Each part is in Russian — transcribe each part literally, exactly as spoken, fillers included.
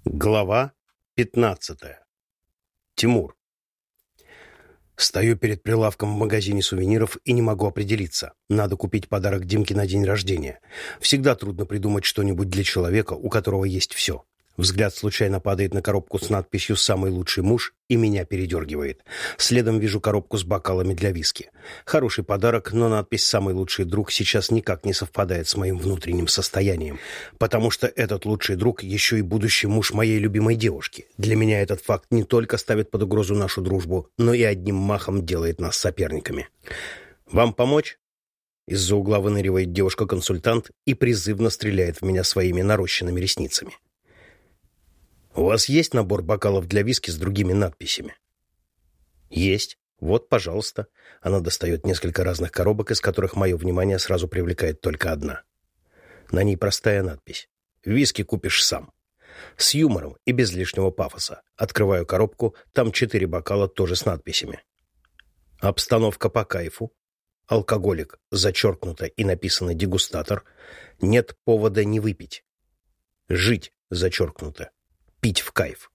Глава пятнадцатая. Тимур. Стою перед прилавком в магазине сувениров и не могу определиться. Надо купить подарок Димке на день рождения. Всегда трудно придумать что-нибудь для человека, у которого есть все. Взгляд случайно падает на коробку с надписью «Самый лучший муж» и меня передергивает. Следом вижу коробку с бокалами для виски. Хороший подарок, но надпись «Самый лучший друг» сейчас никак не совпадает с моим внутренним состоянием, потому что этот лучший друг еще и будущий муж моей любимой девушки. Для меня этот факт не только ставит под угрозу нашу дружбу, но и одним махом делает нас соперниками. «Вам помочь?» Из-за угла выныривает девушка-консультант и призывно стреляет в меня своими нарощенными ресницами. «У вас есть набор бокалов для виски с другими надписями?» «Есть. Вот, пожалуйста». Она достает несколько разных коробок, из которых мое внимание сразу привлекает только одна. На ней простая надпись: «Виски купишь сам». С юмором и без лишнего пафоса. Открываю коробку, там четыре бокала тоже с надписями. Обстановка по кайфу. Алкоголик, зачеркнуто и написано «дегустатор». Нет повода не выпить. Жить, зачеркнуто. Пить в кайф.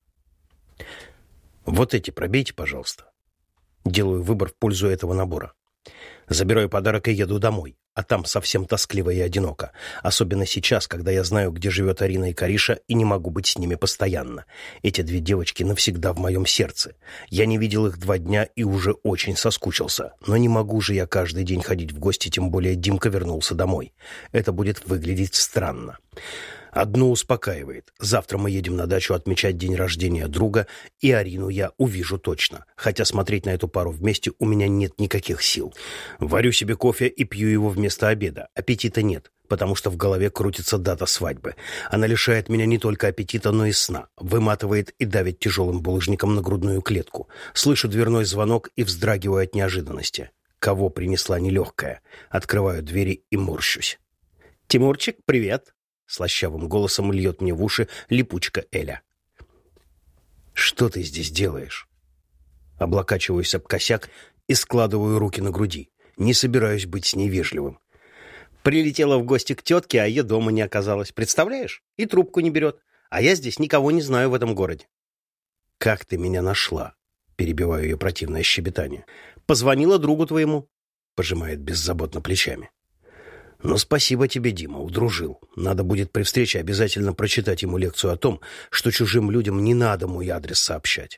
Вот эти пробейте, пожалуйста. Делаю выбор в пользу этого набора. Забираю подарок и еду домой, а там совсем тоскливо и одиноко. Особенно сейчас, когда я знаю, где живет Арина и Кариша, и не могу быть с ними постоянно. Эти две девочки навсегда в моем сердце. Я не видел их два дня и уже очень соскучился. Но не могу же я каждый день ходить в гости, тем более Димка вернулся домой. Это будет выглядеть странно. Одно успокаивает. Завтра мы едем на дачу отмечать день рождения друга, и Арину я увижу точно. Хотя смотреть на эту пару вместе у меня нет никаких сил. Варю себе кофе и пью его вместо обеда. Аппетита нет, потому что в голове крутится дата свадьбы. Она лишает меня не только аппетита, но и сна. Выматывает и давит тяжелым булыжником на грудную клетку. Слышу дверной звонок и вздрагиваю от неожиданности. Кого принесла нелегкая? Открываю двери и морщусь. «Тимурчик, привет!» Слащавым голосом льет мне в уши липучка Эля. «Что ты здесь делаешь?» Облокачиваюсь об косяк и складываю руки на груди. Не собираюсь быть с ней вежливым. «Прилетела в гости к тетке, а ее дома не оказалось. Представляешь? И трубку не берет. А я здесь никого не знаю в этом городе». «Как ты меня нашла?» Перебиваю ее противное щебетание. «Позвонила другу твоему», — пожимает беззаботно плечами. «Ну, спасибо тебе, Дима, удружил. Надо будет при встрече обязательно прочитать ему лекцию о том, что чужим людям не надо мой адрес сообщать».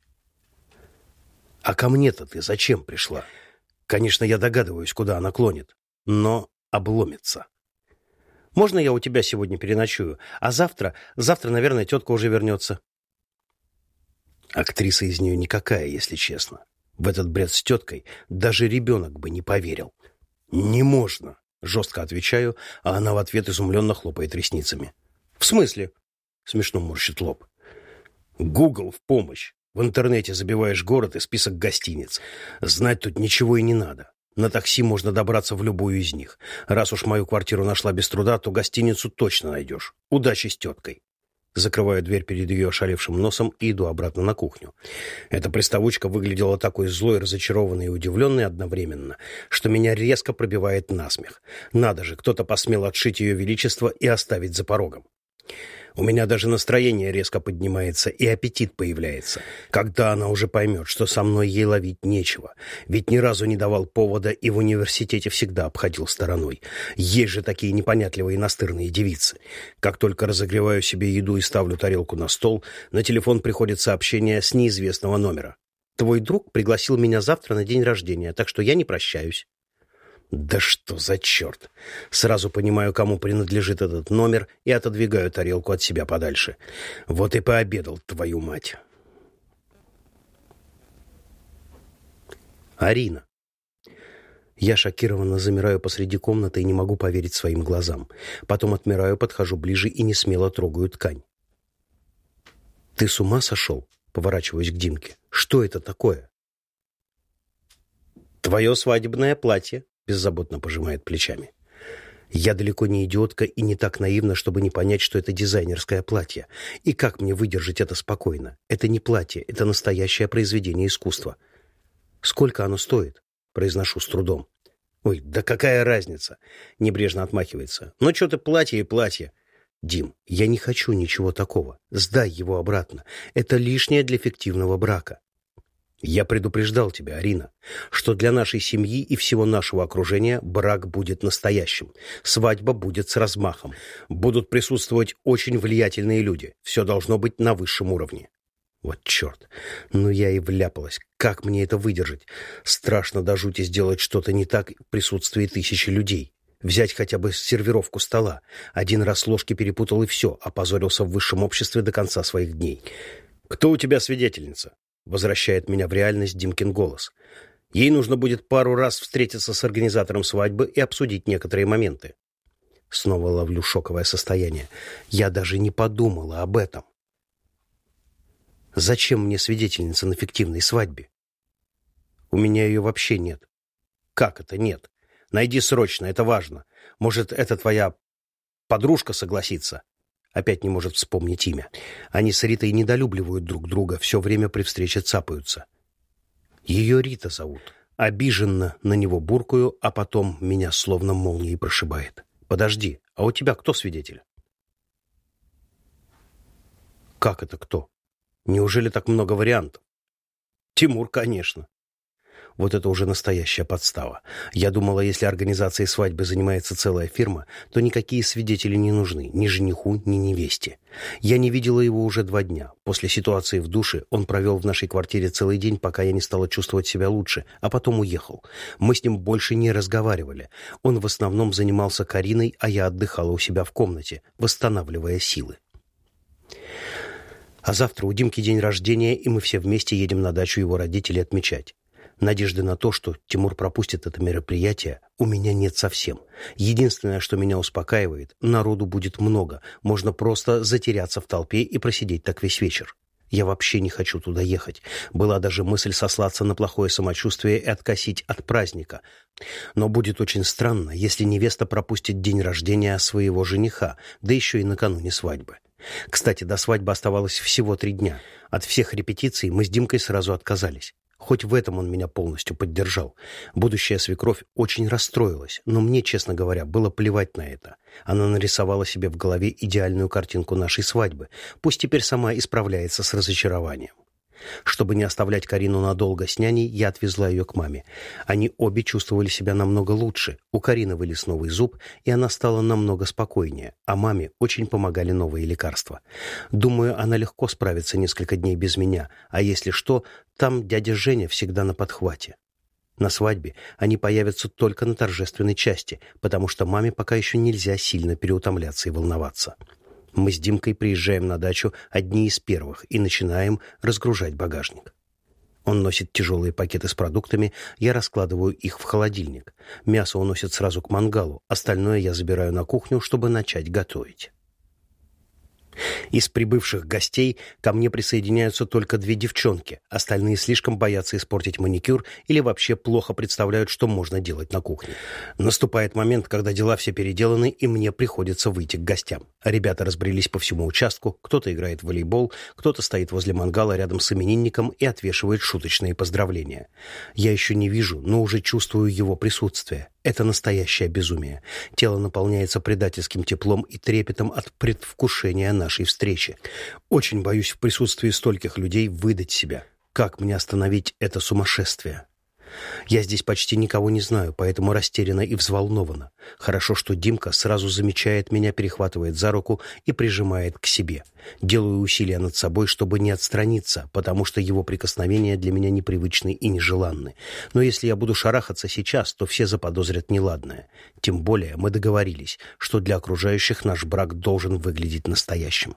«А ко мне-то ты зачем пришла? Конечно, я догадываюсь, куда она клонит, но обломится. Можно я у тебя сегодня переночую, а завтра, завтра, наверное, тетка уже вернется». Актриса из нее никакая, если честно. В этот бред с теткой даже ребенок бы не поверил. «Не можно!» Жестко отвечаю, а она в ответ изумленно хлопает ресницами. «В смысле?» — смешно морщит лоб. «Гугл в помощь. В интернете забиваешь город и список гостиниц. Знать тут ничего и не надо. На такси можно добраться в любую из них. Раз уж мою квартиру нашла без труда, то гостиницу точно найдешь. Удачи с теткой». Закрываю дверь перед ее ошалевшим носом и иду обратно на кухню. Эта приставучка выглядела такой злой, разочарованной и удивленной одновременно, что меня резко пробивает насмех. Надо же, кто-то посмел отшить ее величество и оставить за порогом. У меня даже настроение резко поднимается и аппетит появляется, когда она уже поймет, что со мной ей ловить нечего. Ведь ни разу не давал повода и в университете всегда обходил стороной. Есть же такие непонятливые и настырные девицы. Как только разогреваю себе еду и ставлю тарелку на стол, на телефон приходит сообщение с неизвестного номера. «Твой друг пригласил меня завтра на день рождения, так что я не прощаюсь». Да что за черт! Сразу понимаю, кому принадлежит этот номер, и отодвигаю тарелку от себя подальше. Вот и пообедал, твою мать. Арина. Я шокированно замираю посреди комнаты и не могу поверить своим глазам. Потом отмираю, подхожу ближе и несмело трогаю ткань. «Ты с ума сошел?» — поворачиваюсь к Димке. «Что это такое?» «Твое свадебное платье», — беззаботно пожимает плечами. Я далеко не идиотка и не так наивна, чтобы не понять, что это дизайнерское платье. И как мне выдержать это спокойно? Это не платье, это настоящее произведение искусства. «Сколько оно стоит?» — произношу с трудом. «Ой, да какая разница?» — небрежно отмахивается. «Ну что ты, платье и платье. Дим, я не хочу ничего такого. Сдай его обратно. Это лишнее для фиктивного брака. Я предупреждал тебя, Арина, что для нашей семьи и всего нашего окружения брак будет настоящим. Свадьба будет с размахом. Будут присутствовать очень влиятельные люди. Все должно быть на высшем уровне. Вот черт. Ну я и вляпалась. Как мне это выдержать? Страшно до жути сделать что-то не так в присутствии тысячи людей. Взять хотя бы сервировку стола. Один раз ложки перепутал и все, опозорился в высшем обществе до конца своих дней. «Кто у тебя свидетельница?» Возвращает меня в реальность Димкин голос. Ей нужно будет пару раз встретиться с организатором свадьбы и обсудить некоторые моменты. Снова ловлю шоковое состояние. Я даже не подумала об этом. Зачем мне свидетельница на фиктивной свадьбе? У меня ее вообще нет. Как это нет? Найди срочно, это важно. Может, это твоя подружка согласится? Опять не может вспомнить имя. Они с Ритой недолюбливают друг друга, все время при встрече цапаются. Ее Рита зовут. Обиженно на него буркую, а потом меня словно молнией прошибает. Подожди, а у тебя кто свидетель? Как это кто? Неужели так много вариантов? Тимур, конечно. Вот это уже настоящая подстава. Я думала, если организацией свадьбы занимается целая фирма, то никакие свидетели не нужны, ни жениху, ни невесте. Я не видела его уже два дня. После ситуации в душе он провел в нашей квартире целый день, пока я не стала чувствовать себя лучше, а потом уехал. Мы с ним больше не разговаривали. Он в основном занимался Кариной, а я отдыхала у себя в комнате, восстанавливая силы. А завтра у Димки день рождения, и мы все вместе едем на дачу его родителей отмечать. Надежды на то, что Тимур пропустит это мероприятие, у меня нет совсем. Единственное, что меня успокаивает, народу будет много, можно просто затеряться в толпе и просидеть так весь вечер. Я вообще не хочу туда ехать. Была даже мысль сослаться на плохое самочувствие и откосить от праздника. Но будет очень странно, если невеста пропустит день рождения своего жениха, да еще и накануне свадьбы. Кстати, до свадьбы оставалось всего три дня. От всех репетиций мы с Димкой сразу отказались. Хоть в этом он меня полностью поддержал. Будущая свекровь очень расстроилась, но мне, честно говоря, было плевать на это. Она нарисовала себе в голове идеальную картинку нашей свадьбы. Пусть теперь сама и справляется с разочарованием. Чтобы не оставлять Карину надолго с няней, я отвезла ее к маме. Они обе чувствовали себя намного лучше. У Карины вылез новый зуб, и она стала намного спокойнее, а маме очень помогали новые лекарства. Думаю, она легко справится несколько дней без меня, а если что, там дядя Женя всегда на подхвате. На свадьбе они появятся только на торжественной части, потому что маме пока еще нельзя сильно переутомляться и волноваться. Мы с Димкой приезжаем на дачу одни из первых и начинаем разгружать багажник. Он носит тяжелые пакеты с продуктами, я раскладываю их в холодильник. Мясо уносит сразу к мангалу, остальное я забираю на кухню, чтобы начать готовить. Из прибывших гостей ко мне присоединяются только две девчонки. Остальные слишком боятся испортить маникюр или вообще плохо представляют, что можно делать на кухне. Наступает момент, когда дела все переделаны, и мне приходится выйти к гостям. Ребята разбрелись по всему участку, кто-то играет в волейбол, кто-то стоит возле мангала рядом с именинником и отвешивает шуточные поздравления. Я еще не вижу, но уже чувствую его присутствие. Это настоящее безумие. Тело наполняется предательским теплом и трепетом от предвкушения нашей встречи. Очень боюсь в присутствии стольких людей выдать себя. Как мне остановить это сумасшествие? Я здесь почти никого не знаю, поэтому растеряна и взволнована. Хорошо, что Димка сразу замечает меня, перехватывает за руку и прижимает к себе. Делаю усилия над собой, чтобы не отстраниться, потому что его прикосновения для меня непривычны и нежеланны. Но если я буду шарахаться сейчас, то все заподозрят неладное. Тем более мы договорились, что для окружающих наш брак должен выглядеть настоящим.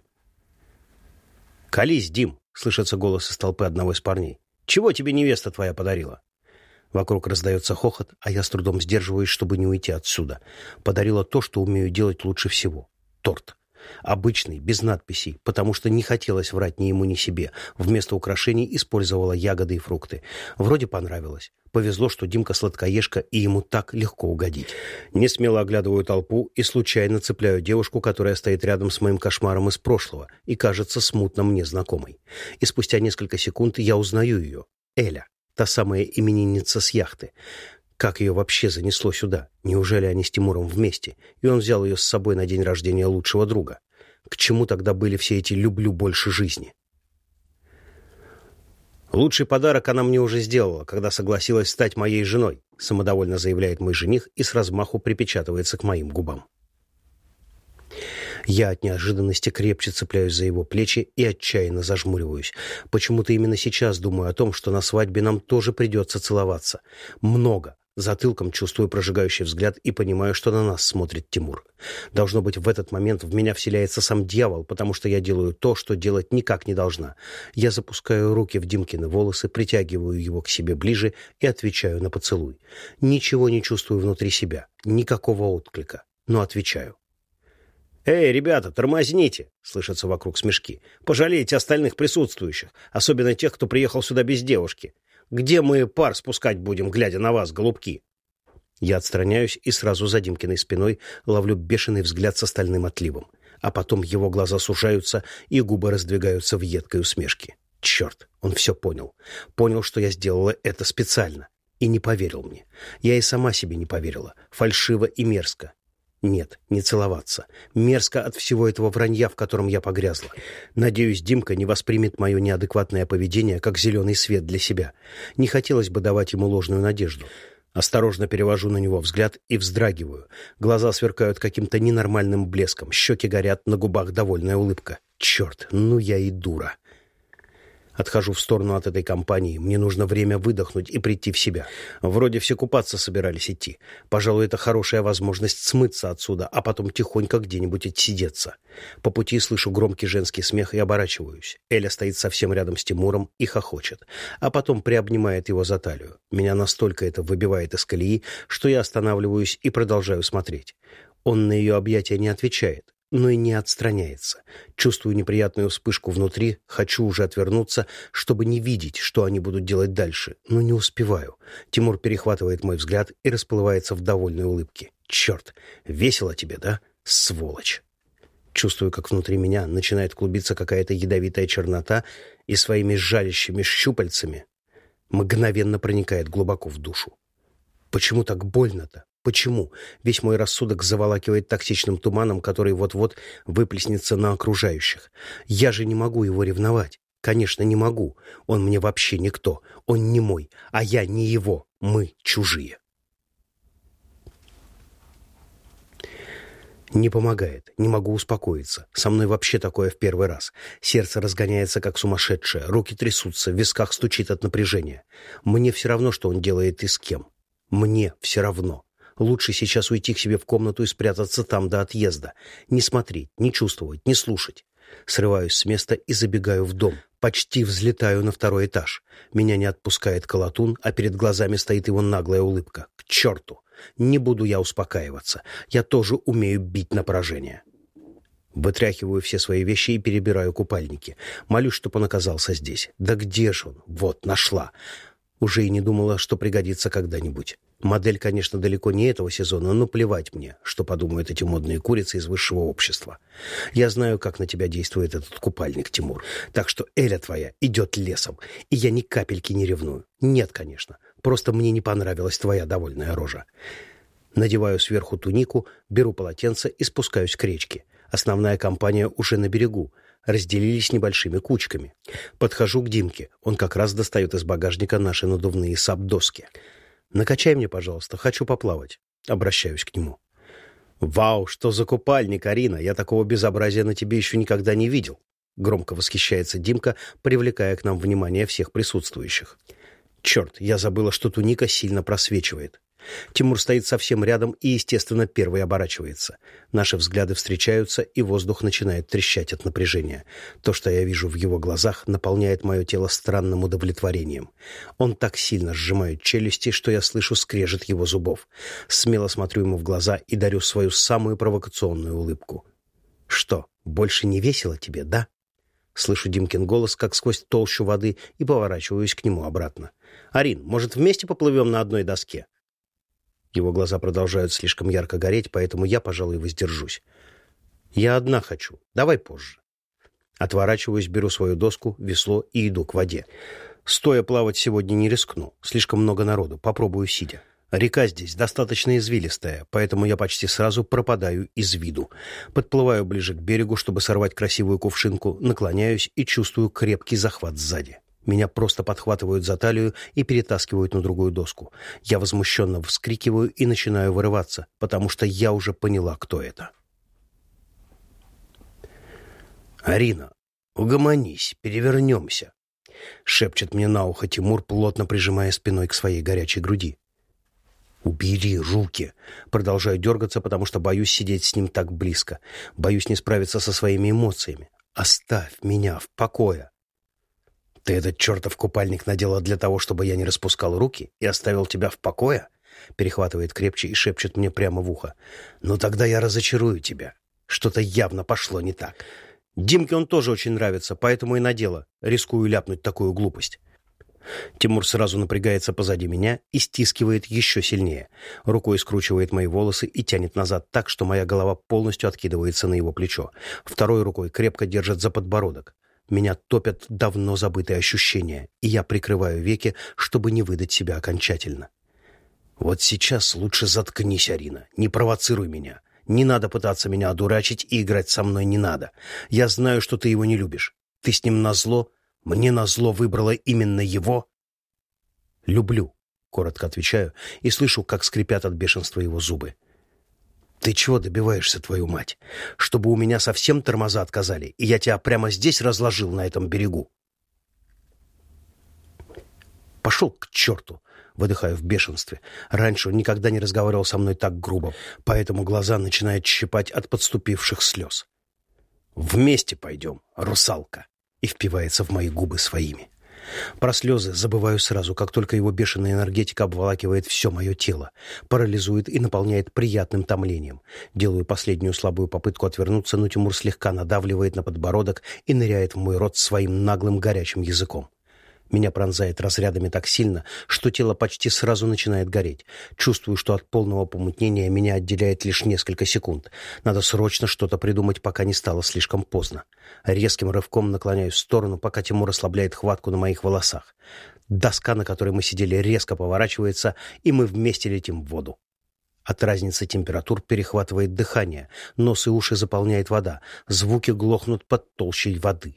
«Колись, Дим!» — слышится голос из толпы одного из парней. «Чего тебе невеста твоя подарила?» Вокруг раздается хохот, а я с трудом сдерживаюсь, чтобы не уйти отсюда. Подарила то, что умею делать лучше всего. Торт. Обычный, без надписей, потому что не хотелось врать ни ему, ни себе. Вместо украшений использовала ягоды и фрукты. Вроде понравилось. Повезло, что Димка сладкоежка, и ему так легко угодить. Не смело оглядываю толпу и случайно цепляю девушку, которая стоит рядом с моим кошмаром из прошлого и кажется смутно мне знакомой. И спустя несколько секунд я узнаю ее. Эля. Та самая именинница с яхты. Как ее вообще занесло сюда? Неужели они с Тимуром вместе? И он взял ее с собой на день рождения лучшего друга. К чему тогда были все эти «люблю больше жизни»? «Лучший подарок она мне уже сделала, когда согласилась стать моей женой», самодовольно заявляет мой жених и с размаху припечатывается к моим губам. Я от неожиданности крепче цепляюсь за его плечи и отчаянно зажмуриваюсь. Почему-то именно сейчас думаю о том, что на свадьбе нам тоже придется целоваться. Много. Затылком чувствую прожигающий взгляд и понимаю, что на нас смотрит Тимур. Должно быть, в этот момент в меня вселяется сам дьявол, потому что я делаю то, что делать никак не должна. Я запускаю руки в Димкины волосы, притягиваю его к себе ближе и отвечаю на поцелуй. Ничего не чувствую внутри себя, никакого отклика, но отвечаю. «Эй, ребята, тормозните!» — слышатся вокруг смешки. «Пожалейте остальных присутствующих, особенно тех, кто приехал сюда без девушки. Где мы пар спускать будем, глядя на вас, голубки?» Я отстраняюсь и сразу за Димкиной спиной ловлю бешеный взгляд с стальным отливом. А потом его глаза сужаются, и губы раздвигаются в едкой усмешке. Черт, он все понял. Понял, что я сделала это специально. И не поверил мне. Я и сама себе не поверила. Фальшиво и мерзко. Нет, не целоваться. Мерзко от всего этого вранья, в котором я погрязла. Надеюсь, Димка не воспримет мое неадекватное поведение как зеленый свет для себя. Не хотелось бы давать ему ложную надежду. Осторожно перевожу на него взгляд и вздрагиваю. Глаза сверкают каким-то ненормальным блеском. Щеки горят, на губах довольная улыбка. Черт, ну я и дура. Отхожу в сторону от этой компании. Мне нужно время выдохнуть и прийти в себя. Вроде все купаться собирались идти. Пожалуй, это хорошая возможность смыться отсюда, а потом тихонько где-нибудь отсидеться. По пути слышу громкий женский смех и оборачиваюсь. Эля стоит совсем рядом с Тимуром и хохочет. А потом приобнимает его за талию. Меня настолько это выбивает из колеи, что я останавливаюсь и продолжаю смотреть. Он на ее объятия не отвечает, но и не отстраняется. Чувствую неприятную вспышку внутри, хочу уже отвернуться, чтобы не видеть, что они будут делать дальше, но не успеваю. Тимур перехватывает мой взгляд и расплывается в довольной улыбке. «Черт, весело тебе, да? Сволочь!» Чувствую, как внутри меня начинает клубиться какая-то ядовитая чернота и своими жалящими щупальцами мгновенно проникает глубоко в душу. Почему так больно-то? Почему? Весь мой рассудок заволакивает токсичным туманом, который вот-вот выплеснется на окружающих. Я же не могу его ревновать. Конечно, не могу. Он мне вообще никто. Он не мой, а я не его. Мы чужие. Не помогает. Не могу успокоиться. Со мной вообще такое в первый раз. Сердце разгоняется, как сумасшедшее. Руки трясутся, в висках стучит от напряжения. Мне все равно, что он делает и с кем. Мне все равно. Лучше сейчас уйти к себе в комнату и спрятаться там до отъезда. Не смотреть, не чувствовать, не слушать. Срываюсь с места и забегаю в дом. Почти взлетаю на второй этаж. Меня не отпускает колотун, а перед глазами стоит его наглая улыбка. К черту! Не буду я успокаиваться. Я тоже умею бить на поражение. Вытряхиваю все свои вещи и перебираю купальники. Молюсь, чтоб он оказался здесь. Да где же он? Вот, нашла. Уже и не думала, что пригодится когда-нибудь. Модель, конечно, далеко не этого сезона, но плевать мне, что подумают эти модные курицы из высшего общества. Я знаю, как на тебя действует этот купальник, Тимур. Так что Эля твоя идет лесом, и я ни капельки не ревную. Нет, конечно, просто мне не понравилась твоя довольная рожа. Надеваю сверху тунику, беру полотенце и спускаюсь к речке. Основная компания уже на берегу. Разделились небольшими кучками. Подхожу к Димке. Он как раз достает из багажника наши надувные сап-доски. «Накачай мне, пожалуйста, хочу поплавать». Обращаюсь к нему. «Вау, что за купальник, Арина! Я такого безобразия на тебе еще никогда не видел!» Громко восхищается Димка, привлекая к нам внимание всех присутствующих. «Черт, я забыла, что туника сильно просвечивает». Тимур стоит совсем рядом и, естественно, первый оборачивается. Наши взгляды встречаются, и воздух начинает трещать от напряжения. То, что я вижу в его глазах, наполняет мое тело странным удовлетворением. Он так сильно сжимает челюсти, что я слышу скрежет его зубов. Смело смотрю ему в глаза и дарю свою самую провокационную улыбку. «Что, больше не весело тебе, да?» Слышу Димкин голос, как сквозь толщу воды, и поворачиваюсь к нему обратно. «Арин, может, вместе поплывем на одной доске?» Его глаза продолжают слишком ярко гореть, поэтому я, пожалуй, воздержусь. «Я одна хочу. Давай позже». Отворачиваюсь, беру свою доску, весло и иду к воде. Стоя плавать сегодня не рискну. Слишком много народу. Попробую сидя. Река здесь достаточно извилистая, поэтому я почти сразу пропадаю из виду. Подплываю ближе к берегу, чтобы сорвать красивую кувшинку, наклоняюсь и чувствую крепкий захват сзади. Меня просто подхватывают за талию и перетаскивают на другую доску. Я возмущенно вскрикиваю и начинаю вырываться, потому что я уже поняла, кто это. «Арина, угомонись, перевернемся», — шепчет мне на ухо Тимур, плотно прижимая спиной к своей горячей груди. «Убери руки!» Продолжаю дергаться, потому что боюсь сидеть с ним так близко. Боюсь не справиться со своими эмоциями. «Оставь меня в покое!» «Ты этот чертов купальник надела для того, чтобы я не распускал руки и оставил тебя в покое?» Перехватывает крепче и шепчет мне прямо в ухо. «Ну тогда я разочарую тебя. Что-то явно пошло не так. Димке он тоже очень нравится, поэтому и надела. Рискую ляпнуть такую глупость». Тимур сразу напрягается позади меня и стискивает еще сильнее. Рукой скручивает мои волосы и тянет назад так, что моя голова полностью откидывается на его плечо. Второй рукой крепко держит за подбородок. Меня топят давно забытые ощущения, и я прикрываю веки, чтобы не выдать себя окончательно. «Вот сейчас лучше заткнись, Арина, не провоцируй меня. Не надо пытаться меня одурачить, и играть со мной не надо. Я знаю, что ты его не любишь. Ты с ним назло. Мне назло выбрала именно его?» «Люблю», — коротко отвечаю, и слышу, как скрипят от бешенства его зубы. «Ты чего добиваешься, твою мать? Чтобы у меня совсем тормоза отказали, и я тебя прямо здесь разложил, на этом берегу?» «Пошел к черту!» — выдыхаю в бешенстве. Раньше он никогда не разговаривал со мной так грубо, поэтому глаза начинают щипать от подступивших слез. «Вместе пойдем, русалка!» и впивается в мои губы своими. Про слезы забываю сразу, как только его бешеная энергетика обволакивает все мое тело, парализует и наполняет приятным томлением. Делаю последнюю слабую попытку отвернуться, но Тимур слегка надавливает на подбородок и ныряет в мой рот своим наглым горячим языком. Меня пронзает разрядами так сильно, что тело почти сразу начинает гореть. Чувствую, что от полного помутнения меня отделяет лишь несколько секунд. Надо срочно что-то придумать, пока не стало слишком поздно. Резким рывком наклоняюсь в сторону, пока Тимур ослабляет хватку на моих волосах. Доска, на которой мы сидели, резко поворачивается, и мы вместе летим в воду. От разницы температур перехватывает дыхание, нос и уши заполняет вода, звуки глохнут под толщей воды.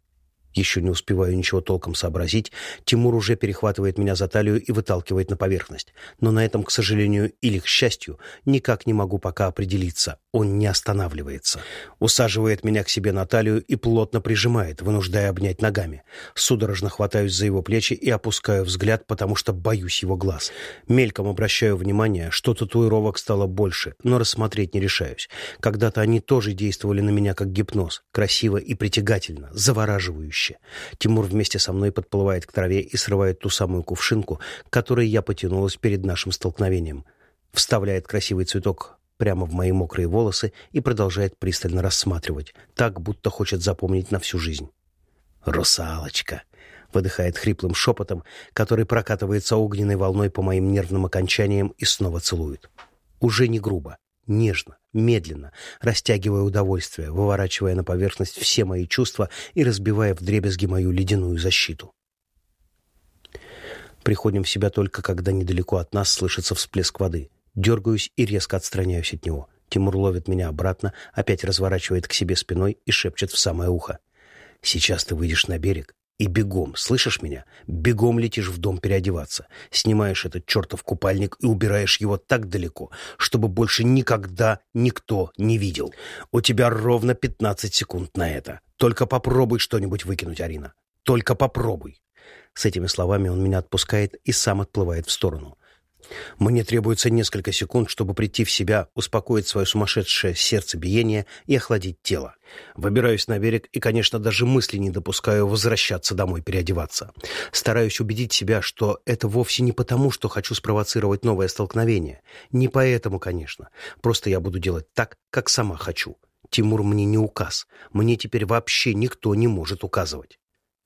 Еще не успеваю ничего толком сообразить, Тимур уже перехватывает меня за талию и выталкивает на поверхность. Но на этом, к сожалению или к счастью, никак не могу пока определиться. Он не останавливается. Усаживает меня к себе на талию и плотно прижимает, вынуждая обнять ногами. Судорожно хватаюсь за его плечи и опускаю взгляд, потому что боюсь его глаз. Мельком обращаю внимание, что татуировок стало больше, но рассмотреть не решаюсь. Когда-то они тоже действовали на меня как гипноз. Красиво и притягательно, завораживающе. Тимур вместе со мной подплывает к траве и срывает ту самую кувшинку, к которой я потянулась перед нашим столкновением. Вставляет красивый цветок прямо в мои мокрые волосы и продолжает пристально рассматривать, так, будто хочет запомнить на всю жизнь. «Русалочка!» — выдыхает хриплым шепотом, который прокатывается огненной волной по моим нервным окончаниям и снова целует. Уже не грубо, нежно, медленно, растягивая удовольствие, выворачивая на поверхность все мои чувства и разбивая вдребезги мою ледяную защиту. Приходим в себя только, когда недалеко от нас слышится всплеск воды. Дергаюсь и резко отстраняюсь от него. Тимур ловит меня обратно, опять разворачивает к себе спиной и шепчет в самое ухо. «Сейчас ты выйдешь на берег и бегом, слышишь меня? Бегом летишь в дом переодеваться. Снимаешь этот чертов купальник и убираешь его так далеко, чтобы больше никогда никто не видел. У тебя ровно пятнадцать секунд на это. Только попробуй что-нибудь выкинуть, Арина. Только попробуй». С этими словами он меня отпускает и сам отплывает в сторону. Мне требуется несколько секунд, чтобы прийти в себя, успокоить свое сумасшедшее сердцебиение и охладить тело. Выбираюсь на берег и, конечно, даже мысли не допускаю возвращаться домой переодеваться. Стараюсь убедить себя, что это вовсе не потому, что хочу спровоцировать новое столкновение. Не поэтому, конечно. Просто я буду делать так, как сама хочу. Тимур мне не указ. Мне теперь вообще никто не может указывать.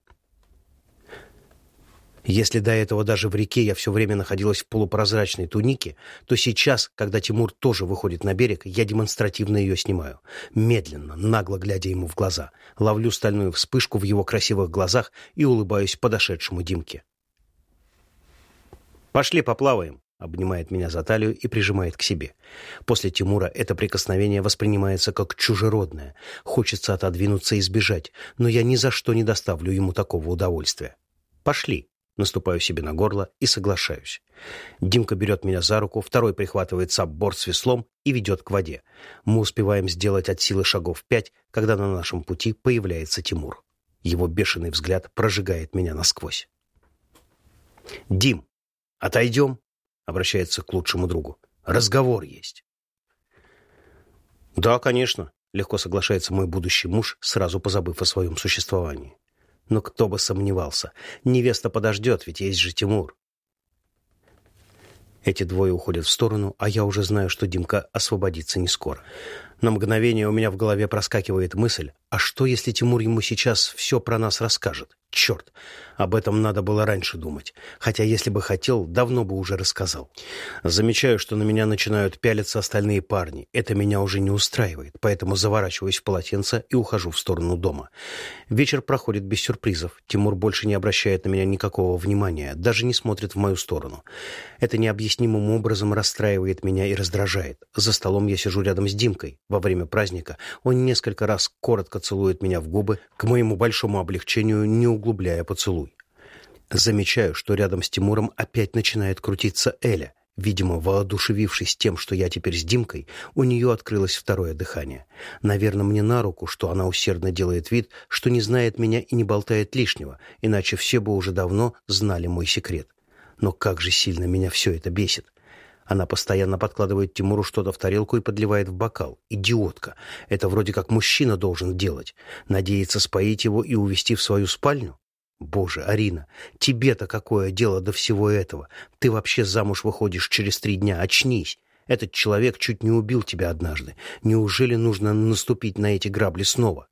Если до этого даже в реке я все время находилась в полупрозрачной тунике, то сейчас, когда Тимур тоже выходит на берег, я демонстративно ее снимаю. Медленно, нагло глядя ему в глаза. Ловлю стальную вспышку в его красивых глазах и улыбаюсь подошедшему Димке. «Пошли поплаваем», обнимает меня за талию и прижимает к себе. После Тимура это прикосновение воспринимается как чужеродное. Хочется отодвинуться и сбежать, но я ни за что не доставлю ему такого удовольствия. «Пошли!» Наступаю себе на горло и соглашаюсь. Димка берет меня за руку, второй прихватывает сапборд с веслом и ведет к воде. Мы успеваем сделать от силы шагов пять, когда на нашем пути появляется Тимур. Его бешеный взгляд прожигает меня насквозь. «Дим, отойдем?» — обращается к лучшему другу. «Разговор есть». «Да, конечно», — легко соглашается мой будущий муж, сразу позабыв о своем существовании. Но кто бы сомневался. Невеста подождет, ведь есть же Тимур. Эти двое уходят в сторону, а я уже знаю, что Димка освободится не скоро. На мгновение у меня в голове проскакивает мысль, а что, если Тимур ему сейчас все про нас расскажет? Черт, об этом надо было раньше думать. Хотя, если бы хотел, давно бы уже рассказал. Замечаю, что на меня начинают пялиться остальные парни. Это меня уже не устраивает, поэтому заворачиваюсь в полотенце и ухожу в сторону дома. Вечер проходит без сюрпризов. Тимур больше не обращает на меня никакого внимания, даже не смотрит в мою сторону. Это необъяснимым образом расстраивает меня и раздражает. За столом я сижу рядом с Димкой. Во время праздника он несколько раз коротко целует меня в губы, к моему большому облегчению не углубляя поцелуй. Замечаю, что рядом с Тимуром опять начинает крутиться Эля. Видимо, воодушевившись тем, что я теперь с Димкой, у нее открылось второе дыхание. Наверное, мне на руку, что она усердно делает вид, что не знает меня и не болтает лишнего, иначе все бы уже давно знали мой секрет. Но как же сильно меня все это бесит. Она постоянно подкладывает Тимуру что-то в тарелку и подливает в бокал. Идиотка. Это вроде как мужчина должен делать. Надеяться споить его и увести в свою спальню? Боже, Арина, тебе-то какое дело до всего этого? Ты вообще замуж выходишь через три дня. Очнись. Этот человек чуть не убил тебя однажды. Неужели нужно наступить на эти грабли снова?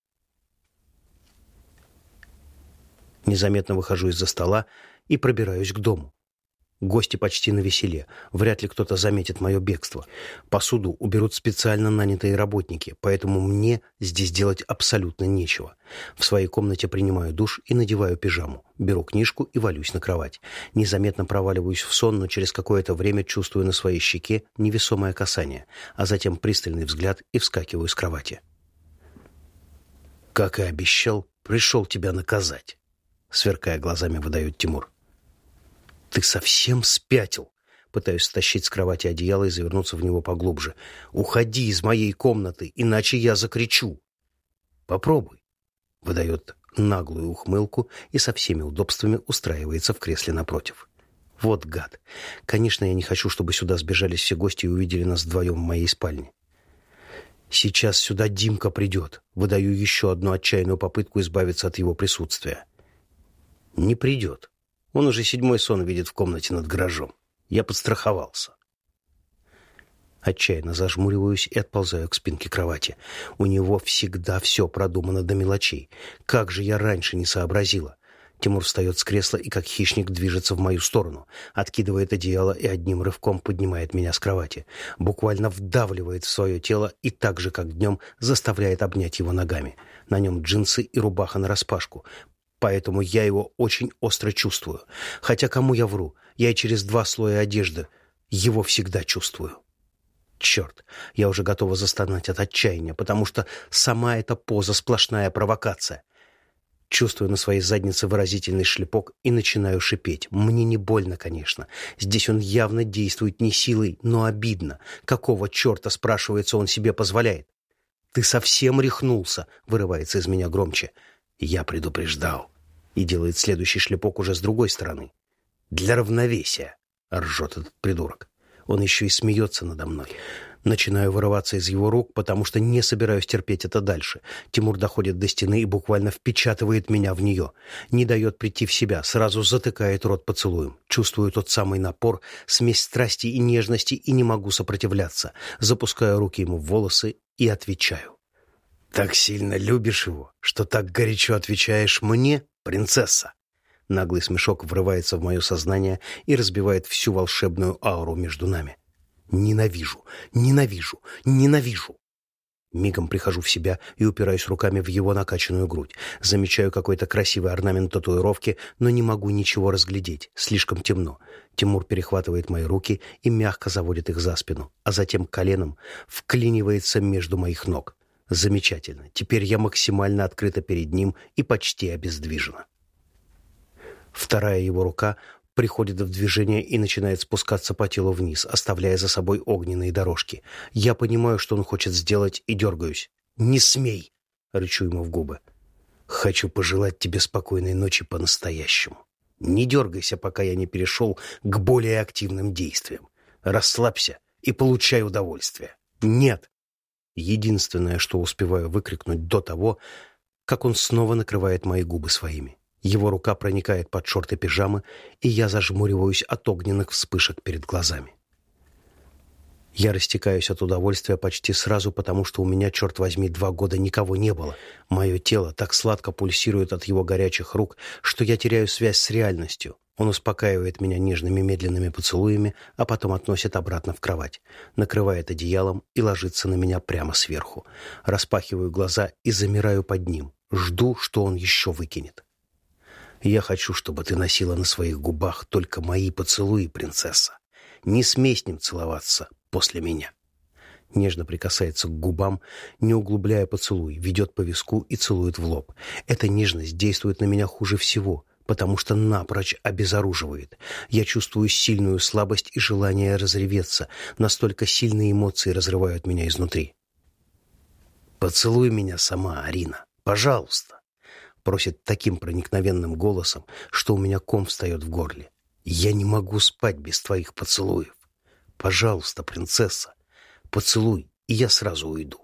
Незаметно выхожу из-за стола и пробираюсь к дому. Гости почти навеселе. Вряд ли кто-то заметит мое бегство. Посуду уберут специально нанятые работники, поэтому мне здесь делать абсолютно нечего. В своей комнате принимаю душ и надеваю пижаму. Беру книжку и валюсь на кровать. Незаметно проваливаюсь в сон, но через какое-то время чувствую на своей щеке невесомое касание, а затем пристальный взгляд и вскакиваю с кровати. «Как и обещал, пришел тебя наказать», — сверкая глазами, выдает Тимур. «Ты совсем спятил?» Пытаюсь стащить с кровати одеяло и завернуться в него поглубже. «Уходи из моей комнаты, иначе я закричу!» «Попробуй!» Выдает наглую ухмылку и со всеми удобствами устраивается в кресле напротив. Вот гад! Конечно, я не хочу, чтобы сюда сбежались все гости и увидели нас вдвоем в моей спальне. Сейчас сюда Димка придет. Выдаю еще одну отчаянную попытку избавиться от его присутствия. Не придет. Он уже седьмой сон видит в комнате над гаражом. Я подстраховался. Отчаянно зажмуриваюсь и отползаю к спинке кровати. У него всегда все продумано до мелочей. Как же я раньше не сообразила? Тимур встает с кресла и как хищник движется в мою сторону. Откидывает одеяло и одним рывком поднимает меня с кровати. Буквально вдавливает в свое тело и так же, как днем, заставляет обнять его ногами. На нем джинсы и рубаха нараспашку. Поэтому я его очень остро чувствую. Хотя кому я вру? Я и через два слоя одежды его всегда чувствую. Черт, я уже готова застонать от отчаяния, потому что сама эта поза сплошная провокация. Чувствую на своей заднице выразительный шлепок и начинаю шипеть. Мне не больно, конечно. Здесь он явно действует не силой, но обидно. Какого черта, спрашивается, он себе позволяет? «Ты совсем рехнулся?» — вырывается из меня громче. «Я предупреждал». И делает следующий шлепок уже с другой стороны. «Для равновесия», — ржет этот придурок. Он еще и смеется надо мной. Начинаю вырываться из его рук, потому что не собираюсь терпеть это дальше. Тимур доходит до стены и буквально впечатывает меня в нее. Не дает прийти в себя, сразу затыкает рот поцелуем. Чувствую тот самый напор, смесь страсти и нежности, и не могу сопротивляться. Запускаю руки ему в волосы и отвечаю. «Так сильно любишь его, что так горячо отвечаешь мне, принцесса?» Наглый смешок врывается в мое сознание и разбивает всю волшебную ауру между нами. Ненавижу, ненавижу, ненавижу. Мигом прихожу в себя и упираюсь руками в его накачанную грудь. Замечаю какой-то красивый орнамент татуировки, но не могу ничего разглядеть. Слишком темно. Тимур перехватывает мои руки и мягко заводит их за спину, а затем коленом вклинивается между моих ног. Замечательно. Теперь я максимально открыта перед ним и почти обездвижена. Вторая его рука приходит в движение и начинает спускаться по телу вниз, оставляя за собой огненные дорожки. Я понимаю, что он хочет сделать, и дергаюсь. «Не смей!» — рычу ему в губы. «Хочу пожелать тебе спокойной ночи по-настоящему. Не дергайся, пока я не перешел к более активным действиям. Расслабься и получай удовольствие». «Нет!» Единственное, что успеваю выкрикнуть до того, как он снова накрывает мои губы своими. Его рука проникает под шорты пижамы, и я зажмуриваюсь от огненных вспышек перед глазами. Я растекаюсь от удовольствия почти сразу, потому что у меня, черт возьми, два года никого не было. Мое тело так сладко пульсирует от его горячих рук, что я теряю связь с реальностью. Он успокаивает меня нежными медленными поцелуями, а потом относит обратно в кровать, накрывает одеялом и ложится на меня прямо сверху. Распахиваю глаза и замираю под ним. Жду, что он еще выкинет. «Я хочу, чтобы ты носила на своих губах только мои поцелуи, принцесса. Не смей с ним целоваться после меня». Нежно прикасается к губам, не углубляя поцелуй, ведет по виску и целует в лоб. Эта нежность действует на меня хуже всего, потому что напрочь обезоруживает. Я чувствую сильную слабость и желание разреветься. Настолько сильные эмоции разрывают меня изнутри. «Поцелуй меня сама, Арина, пожалуйста», просит таким проникновенным голосом, что у меня ком встает в горле. «Я не могу спать без твоих поцелуев. Пожалуйста, принцесса, поцелуй, и я сразу уйду».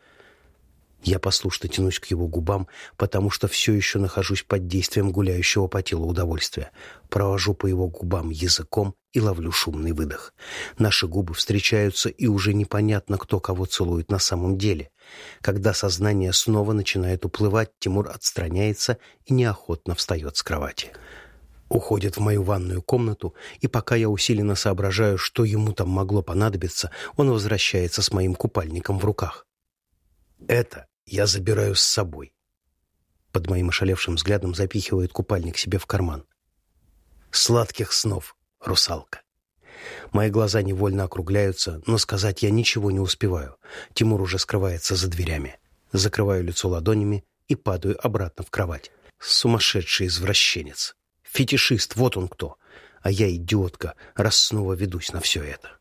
Я послушно тянусь к его губам, потому что все еще нахожусь под действием гуляющего по телу удовольствия. Провожу по его губам языком и ловлю шумный выдох. Наши губы встречаются, и уже непонятно, кто кого целует на самом деле. Когда сознание снова начинает уплывать, Тимур отстраняется и неохотно встает с кровати. Уходит в мою ванную комнату, и пока я усиленно соображаю, что ему там могло понадобиться, он возвращается с моим купальником в руках. «Это я забираю с собой». Под моим ошалевшим взглядом запихивает купальник себе в карман. «Сладких снов, русалка». Мои глаза невольно округляются, но сказать я ничего не успеваю. Тимур уже скрывается за дверями. Закрываю лицо ладонями и падаю обратно в кровать. Сумасшедший извращенец. Фетишист, вот он кто. А я идиотка, раз снова ведусь на все это.